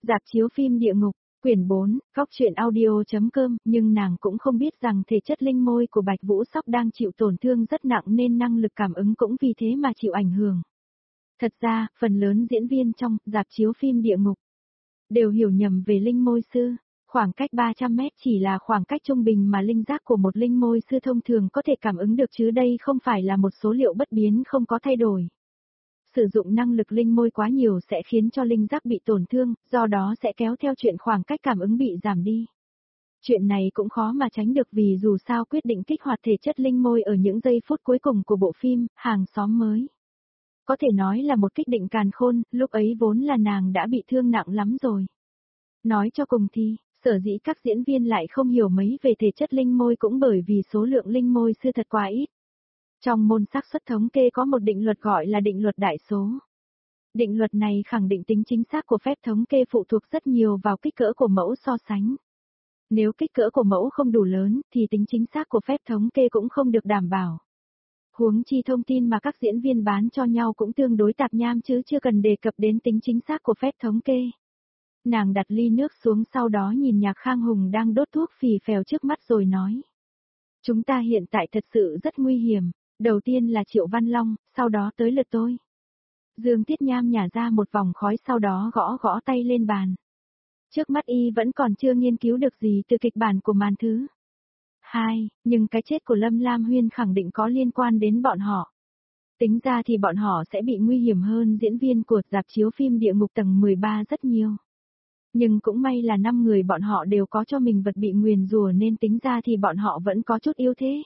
Rạp chiếu phim Địa Ngục, quyển 4, góc truyện audio.com, nhưng nàng cũng không biết rằng thể chất linh môi của Bạch Vũ Sóc đang chịu tổn thương rất nặng nên năng lực cảm ứng cũng vì thế mà chịu ảnh hưởng. Thật ra, phần lớn diễn viên trong rạp chiếu phim Địa Ngục đều hiểu nhầm về linh môi sư. Khoảng cách 300 mét chỉ là khoảng cách trung bình mà linh giác của một linh môi sư thông thường có thể cảm ứng được, chứ đây không phải là một số liệu bất biến không có thay đổi. Sử dụng năng lực linh môi quá nhiều sẽ khiến cho linh giác bị tổn thương, do đó sẽ kéo theo chuyện khoảng cách cảm ứng bị giảm đi. Chuyện này cũng khó mà tránh được vì dù sao quyết định kích hoạt thể chất linh môi ở những giây phút cuối cùng của bộ phim, Hàng xóm mới. Có thể nói là một kích định càn khôn, lúc ấy vốn là nàng đã bị thương nặng lắm rồi. Nói cho cùng thì, sở dĩ các diễn viên lại không hiểu mấy về thể chất linh môi cũng bởi vì số lượng linh môi sư thật quá ít. Trong môn xác suất thống kê có một định luật gọi là định luật đại số. Định luật này khẳng định tính chính xác của phép thống kê phụ thuộc rất nhiều vào kích cỡ của mẫu so sánh. Nếu kích cỡ của mẫu không đủ lớn thì tính chính xác của phép thống kê cũng không được đảm bảo. Huống chi thông tin mà các diễn viên bán cho nhau cũng tương đối tạp nham chứ chưa cần đề cập đến tính chính xác của phép thống kê. Nàng đặt ly nước xuống sau đó nhìn Nhạc Khang Hùng đang đốt thuốc phì phèo trước mắt rồi nói. Chúng ta hiện tại thật sự rất nguy hiểm, đầu tiên là Triệu Văn Long, sau đó tới lượt tôi. Dương Tiết Nham nhả ra một vòng khói sau đó gõ gõ tay lên bàn. Trước mắt y vẫn còn chưa nghiên cứu được gì từ kịch bản của màn thứ 2, nhưng cái chết của Lâm Lam Huyên khẳng định có liên quan đến bọn họ. Tính ra thì bọn họ sẽ bị nguy hiểm hơn diễn viên của rạp chiếu phim Địa Ngục tầng 13 rất nhiều. Nhưng cũng may là 5 người bọn họ đều có cho mình vật bị nguyền rủa nên tính ra thì bọn họ vẫn có chút ưu thế.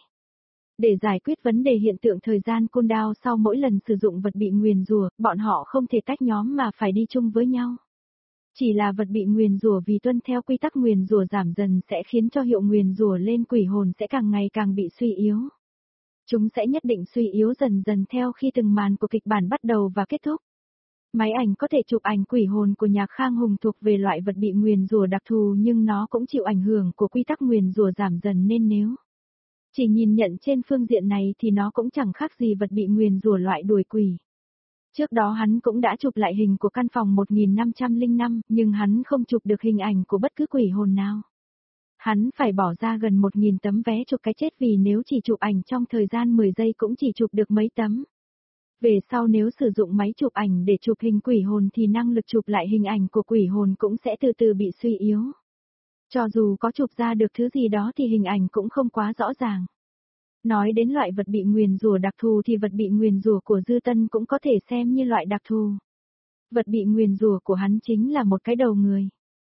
Để giải quyết vấn đề hiện tượng thời gian cooldown sau mỗi lần sử dụng vật bị nguyền rủa, bọn họ không thể tách nhóm mà phải đi chung với nhau. Chỉ là vật bị nguyền rủa vì tuân theo quy tắc nguyền rủa giảm dần sẽ khiến cho hiệu nguyền rủa lên quỷ hồn sẽ càng ngày càng bị suy yếu. Chúng sẽ nhất định suy yếu dần dần theo khi từng màn của kịch bản bắt đầu và kết thúc. Máy ảnh có thể chụp ảnh quỷ hồn của Nhạc Khang Hùng thuộc về loại vật bị nguyền rủa đặc thù nhưng nó cũng chịu ảnh hưởng của quy tắc nguyền rủa giảm dần nên nếu chỉ nhìn nhận trên phương diện này thì nó cũng chẳng khác gì vật bị nguyền rủa loại đuổi quỷ. Trước đó hắn cũng đã chụp lại hình của căn phòng 1505 nhưng hắn không chụp được hình ảnh của bất cứ quỷ hồn nào. Hắn phải bỏ ra gần 1000 tấm vé chụp cái chết vì nếu chỉ chụp ảnh trong thời gian 10 giây cũng chỉ chụp được mấy tấm. Về sau nếu sử dụng máy chụp ảnh để chụp hình quỷ hồn thì năng lực chụp lại hình ảnh của quỷ hồn cũng sẽ từ từ bị suy yếu. Cho dù có chụp ra được thứ gì đó thì hình ảnh cũng không quá rõ ràng. Nói đến loại vật bị nguyền rủa đặc thù thì vật bị nguyền rủa của Dư Tân cũng có thể xem như loại đặc thù. Vật bị nguyền rủa của hắn chính là một cái đầu người.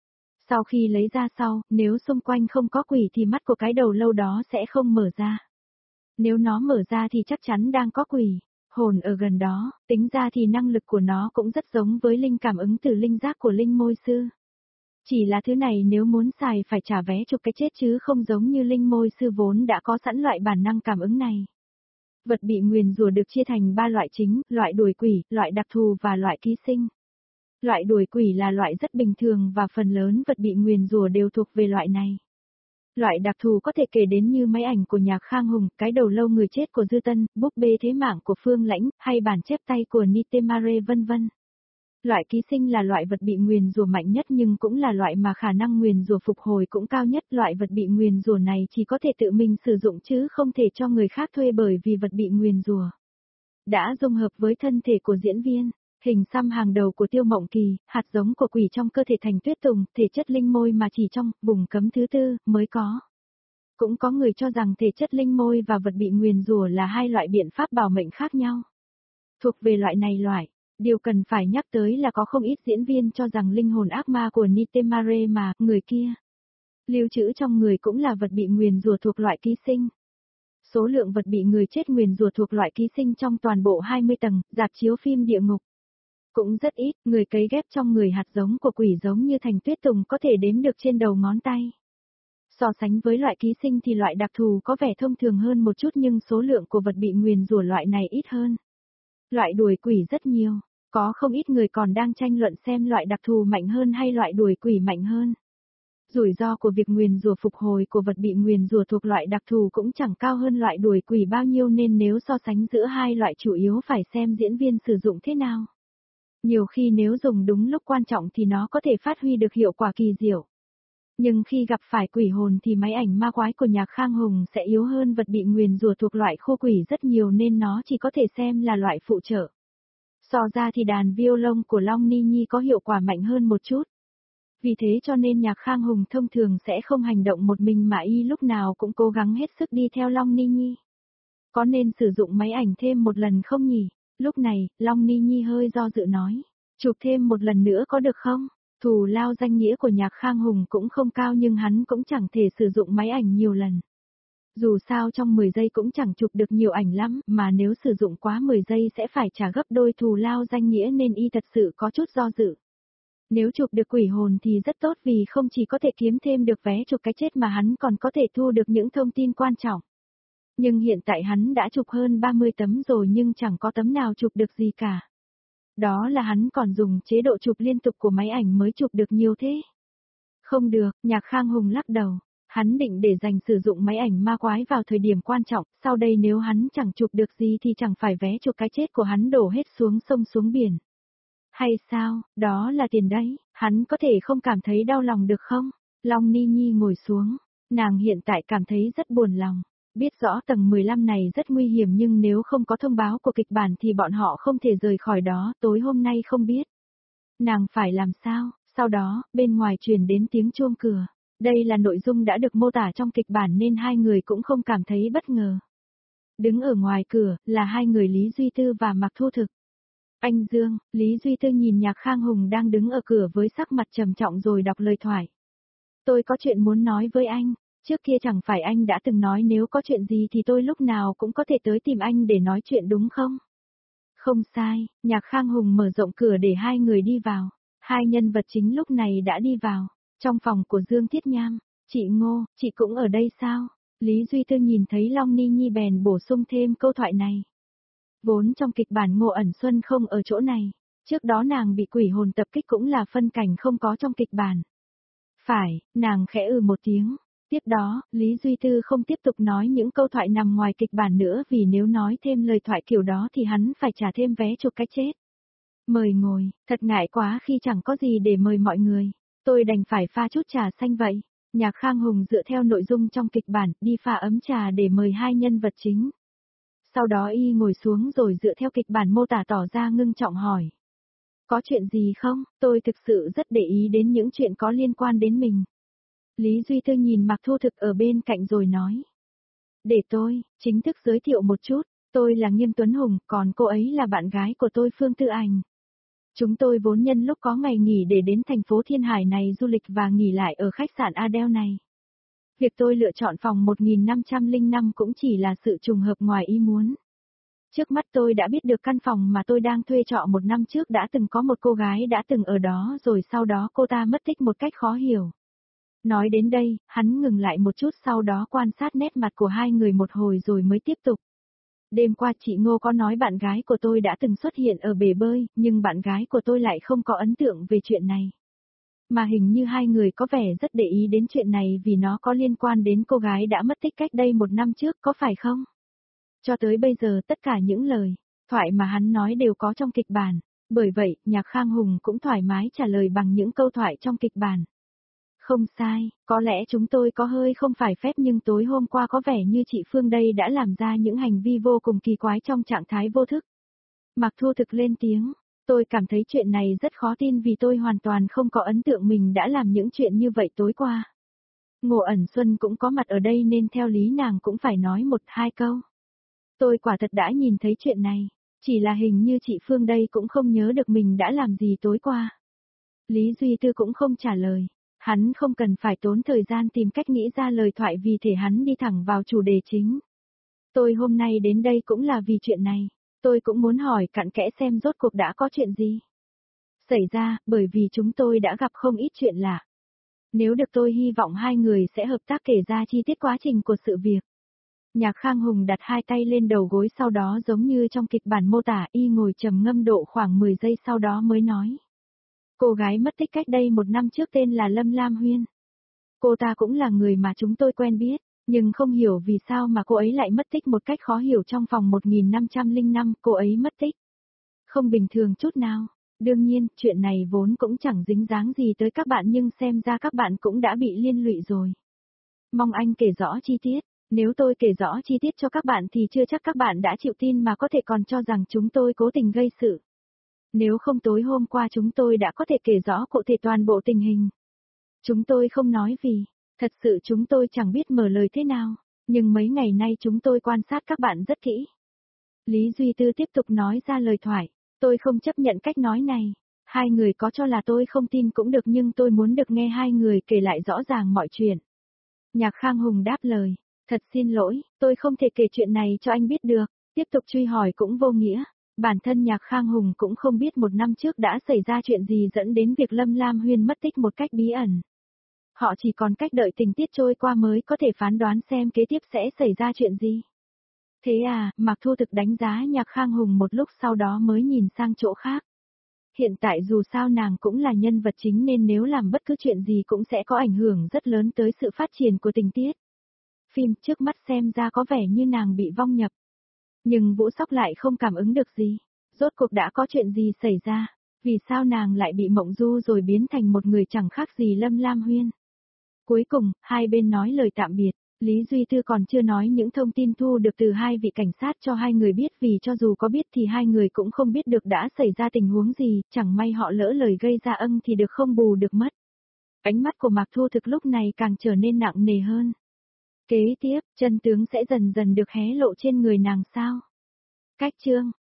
Sau khi lấy ra sau, nếu xung quanh không có quỷ thì mắt của cái đầu lâu đó sẽ không mở ra. Nếu nó mở ra thì chắc chắn đang có quỷ, hồn ở gần đó, tính ra thì năng lực của nó cũng rất giống với linh cảm ứng từ linh giác của linh môi sư. Chỉ là thứ này nếu muốn xài phải trả vé chụp cái chết chứ không giống như linh môi sư vốn đã có sẵn loại bản năng cảm ứng này. Vật bị nguyền rủa được chia thành 3 loại chính, loại đuổi quỷ, loại đặc thù và loại ký sinh. Loại đuổi quỷ là loại rất bình thường và phần lớn vật bị nguyền rủa đều thuộc về loại này. Loại đặc thù có thể kể đến như máy ảnh của Nhạc Khang Hùng, cái đầu lâu người chết của Dư Tân, búp bê thế mạng của Phương Lãnh, hay bản chép tay của Nitemare vân vân. Loại ký sinh là loại vật bị nguyền rủa mạnh nhất nhưng cũng là loại mà khả năng nguyền rủa phục hồi cũng cao nhất. Loại vật bị nguyền rủa này chỉ có thể tự mình sử dụng chứ không thể cho người khác thuê bởi vì vật bị nguyền rủa đã dung hợp với thân thể của diễn viên. Hình xăm hàng đầu của Tiêu Mộng Kỳ, hạt giống của quỷ trong cơ thể Thành Tuyết Tùng, thể chất linh môi mà chỉ trong vùng cấm thứ 4 mới có. Cũng có người cho rằng thể chất linh môi và vật bị nguyền rủa là hai loại biện pháp bảo mệnh khác nhau. Thuộc về loại này điều cần phải nhắc tới là có không ít diễn viên cho rằng linh hồn ác ma của Nitemare mà người kia lưu trữ trong người cũng là vật bị nguyền rủa thuộc loại ký sinh. Số lượng vật bị người chết nguyền rủa thuộc loại ký sinh trong toàn bộ 20 tầng, rạp chiếu phim Địa Ngục cũng rất ít, người cấy ghép trong người hạt giống của quỷ giống như Thành Tuyết Tùng có thể đếm được trên đầu ngón tay. So sánh với loại ký sinh thì loại đặc thù có vẻ thông thường hơn một chút nhưng số lượng của vật bị nguyền rủa loại này ít hơn. Loại đuổi quỷ rất nhiều, có không ít người còn đang tranh luận xem loại đặc thù mạnh hơn hay loại đuổi quỷ mạnh hơn. Rủi ro của việc nguyền rủa phục hồi của vật bị nguyền rủa thuộc loại đặc thù cũng chẳng cao hơn loại đuổi quỷ bao nhiêu nên nếu so sánh giữa hai loại chủ yếu phải xem diễn viên sử dụng thế nào. Nhiều khi nếu dùng đúng lúc quan trọng thì nó có thể phát huy được hiệu quả kỳ diệu. Nhưng khi gặp phải quỷ hồn thì máy ảnh ma quái của Nhạc Khang Hùng sẽ yếu hơn vật bị nguyền rủa thuộc loại khô quỷ rất nhiều nên nó chỉ có thể xem là loại phụ trợ. So ra thì đàn violon của Long Ni Nhi có hiệu quả mạnh hơn một chút. Vì thế cho nên Nhạc Khang Hùng thông thường sẽ không hành động một mình mà y lúc nào cũng cố gắng hết sức đi theo Long Ni Nhi. Có nên sử dụng máy ảnh thêm một lần không nhỉ? Lúc này, Long Ni Nhi hơi do dự nói. Chụp thêm một lần nữa có được không? Thù lao danh nghĩa của Nhạc Khang Hùng cũng không cao nhưng hắn cũng chẳng thể sử dụng máy ảnh nhiều lần. Dù sao trong 10 giây cũng chẳng chụp được nhiều ảnh lắm, mà nếu sử dụng quá 10 giây sẽ phải trả gấp đôi thù lao danh nghĩa nên y thật sự có chút do dự. Nếu chụp được quỷ hồn thì rất tốt vì không chỉ có thể kiếm thêm được vé chụp cái chết mà hắn còn có thể thu được những thông tin quan trọng. Nhưng hiện tại hắn đã chụp hơn 30 tấm rồi nhưng chẳng có tấm nào chụp được gì cả. Đó là hắn còn dùng chế độ chụp liên tục của máy ảnh mới chụp được nhiều thế. Không được, Nhạc Khang Hùng lắc đầu. Hắn định để dành sử dụng máy ảnh ma quái vào thời điểm quan trọng, sau đây nếu hắn chẳng chụp được gì thì chẳng phải vé chụp cái chết của hắn đổ hết xuống sông xuống biển. Hay sao, đó là tiền đấy, hắn có thể không cảm thấy đau lòng được không? Long Ni Nhi ngồi xuống, nàng hiện tại cảm thấy rất buồn lòng. Biết rõ tầng 15 này rất nguy hiểm nhưng nếu không có thông báo của kịch bản thì bọn họ không thể rời khỏi đó, tối hôm nay không biết. Nàng phải làm sao? Sau đó, bên ngoài truyền đến tiếng chuông cửa. Đây là nội dung đã được mô tả trong kịch bản nên hai người cũng không cảm thấy bất ngờ. Đứng ở ngoài cửa, là hai người Lý Duy Tư và Mạc Thu Thực. Anh Dương, Lý Duy Tư nhìn Nhạc Khang Hùng đang đứng ở cửa với sắc mặt trầm trọng rồi đọc lời thoại. Tôi có chuyện muốn nói với anh, trước kia chẳng phải anh đã từng nói nếu có chuyện gì thì tôi lúc nào cũng có thể tới tìm anh để nói chuyện đúng không? Không sai, Nhạc Khang Hùng mở rộng cửa để hai người đi vào. Hai nhân vật chính lúc này đã đi vào. Trong phòng của Dương Thiết Nham, chị Ngô, chị cũng ở đây sao? Lý Duy Tư nhìn thấy Long Ni Nhi bèn bổ sung thêm câu thoại này. Vốn trong kịch bản Ngô Ẩn Xuân không ở chỗ này, trước đó nàng bị quỷ hồn tập kích cũng là phân cảnh không có trong kịch bản. Phải, nàng khẽ một tiếng. Tiếp đó, Lý Duy Tư không tiếp tục nói những câu thoại nằm ngoài kịch bản nữa vì nếu nói thêm lời thoại kiểu đó thì hắn phải trả thêm vé chụp cái chết. Mời ngồi, thật ngại quá khi chẳng có gì để mời mọi người. Tôi đành phải pha chút trà xanh vậy. Nhạc Khang Hùng dựa theo nội dung trong kịch bản, đi pha ấm trà để mời hai nhân vật chính. Sau đó y ngồi xuống rồi dựa theo kịch bản mô tả tỏ ra ngưng trọng hỏi. Có chuyện gì không? Tôi thực sự rất để ý đến những chuyện có liên quan đến mình. Lý Duy Tư nhìn Mạc Thu Thực ở bên cạnh rồi nói. Để tôi, chính thức giới thiệu một chút, tôi là Nghiêm Tuấn Hùng, còn cô ấy là bạn gái của tôi Phương Tư Ảnh. Chúng tôi vốn nhân lúc có ngày nghỉ để đến thành phố Thiên Hải này du lịch và nghỉ lại ở khách sạn Adele này. Việc tôi lựa chọn phòng 1505 cũng chỉ là sự trùng hợp ngoài ý muốn. Trước mắt tôi đã biết được căn phòng mà tôi đang thuê trọ một năm trước đã từng có một cô gái đã từng ở đó rồi sau đó cô ta mất tích một cách khó hiểu. Nói đến đây, hắn ngừng lại một chút sau đó quan sát nét mặt của hai người một hồi rồi mới tiếp tục. Đêm qua chị Ngô có nói bạn gái của tôi đã từng xuất hiện ở bể bơi, nhưng bạn gái của tôi lại không có ấn tượng về chuyện này. Mà hình như hai người có vẻ rất để ý đến chuyện này vì nó có liên quan đến cô gái đã mất tích cách đây một năm trước, có phải không? Cho tới bây giờ tất cả những lời thoại mà hắn nói đều có trong kịch bản, bởi vậy Nhạc Khang Hùng cũng thoải mái trả lời bằng những câu thoại trong kịch bản. Không sai, có lẽ chúng tôi có hơi không phải phép nhưng tối hôm qua có vẻ như chị Phương đây đã làm ra những hành vi vô cùng kỳ quái trong trạng thái vô thức. Mạc Thu Thực lên tiếng, tôi cảm thấy chuyện này rất khó tin vì tôi hoàn toàn không có ấn tượng mình đã làm những chuyện như vậy tối qua. Ngô Ẩn Xuân cũng có mặt ở đây nên theo lý nàng cũng phải nói một hai câu. Tôi quả thật đã nhìn thấy chuyện này, chỉ là hình như chị Phương đây cũng không nhớ được mình đã làm gì tối qua. Lý Duy Tư cũng không trả lời. Hắn không cần phải tốn thời gian tìm cách nghĩ ra lời thoại vì thể hắn đi thẳng vào chủ đề chính. Tôi hôm nay đến đây cũng là vì chuyện này. Tôi cũng muốn hỏi cặn kẽ xem rốt cuộc đã có chuyện gì xảy ra, bởi vì chúng tôi đã gặp không ít chuyện lạ. Nếu được tôi hy vọng hai người sẽ hợp tác kể ra chi tiết quá trình của sự việc. Nhạc Khang Hùng đặt hai tay lên đầu gối sau đó giống như trong kịch bản mô tả y ngồi trầm ngâm độ khoảng 10 giây sau đó mới nói. Cô gái mất tích cách đây một năm trước tên là Lâm Lam Huyên. Cô ta cũng là người mà chúng tôi quen biết, nhưng không hiểu vì sao mà cô ấy lại mất tích một cách khó hiểu trong phòng 1505, cô ấy mất tích. Không bình thường chút nào. Đương nhiên, chuyện này vốn cũng chẳng dính dáng gì tới các bạn nhưng xem ra các bạn cũng đã bị liên lụy rồi. Mong anh kể rõ chi tiết, nếu tôi kể rõ chi tiết cho các bạn thì chưa chắc các bạn đã chịu tin mà có thể còn cho rằng chúng tôi cố tình gây sự. Nếu không tối hôm qua chúng tôi đã có thể kể rõ cụ thể toàn bộ tình hình. Chúng tôi không nói vì, thật sự chúng tôi chẳng biết mở lời thế nào, nhưng mấy ngày nay chúng tôi quan sát các bạn rất kỹ. Lý Duy Tư tiếp tục nói ra lời thoại, tôi không chấp nhận cách nói này. Hai người có cho là tôi không tin cũng được nhưng tôi muốn được nghe hai người kể lại rõ ràng mọi chuyện. Nhạc Khang Hùng đáp lời, thật xin lỗi, tôi không thể kể chuyện này cho anh biết được, tiếp tục truy hỏi cũng vô nghĩa. Bản thân Nhạc Khang Hùng cũng không biết một năm trước đã xảy ra chuyện gì dẫn đến việc Lâm Lam Huyên mất tích một cách bí ẩn. Họ chỉ còn cách đợi tình tiết trôi qua mới có thể phán đoán xem kế tiếp sẽ xảy ra chuyện gì. Thế à, Mạc Thu Thực đánh giá Nhạc Khang Hùng một lúc sau đó mới nhìn sang chỗ khác. Hiện tại dù sao nàng cũng là nhân vật chính nên nếu làm bất cứ chuyện gì cũng sẽ có ảnh hưởng rất lớn tới sự phát triển của tình tiết. Phim trước mắt xem ra có vẻ như nàng bị vong nhập. Nhưng Vũ Sóc lại không cảm ứng được gì. Rốt cuộc đã có chuyện gì xảy ra? Vì sao nàng lại bị mộng du rồi biến thành một người chẳng khác gì Lâm Lam Huyên? Cuối cùng, hai bên nói lời tạm biệt. Lý Duy Tư còn chưa nói những thông tin thu được từ hai vị cảnh sát cho hai người biết vì cho dù có biết thì hai người cũng không biết được đã xảy ra tình huống gì, chẳng may họ lỡ lời gây ra ân thì được không bù được mất. Ánh mắt của Mạc Thu Thực lúc này càng trở nên nặng nề hơn. Kế tiếp, chân tướng sẽ dần dần được hé lộ trên người nàng sao? Cách chương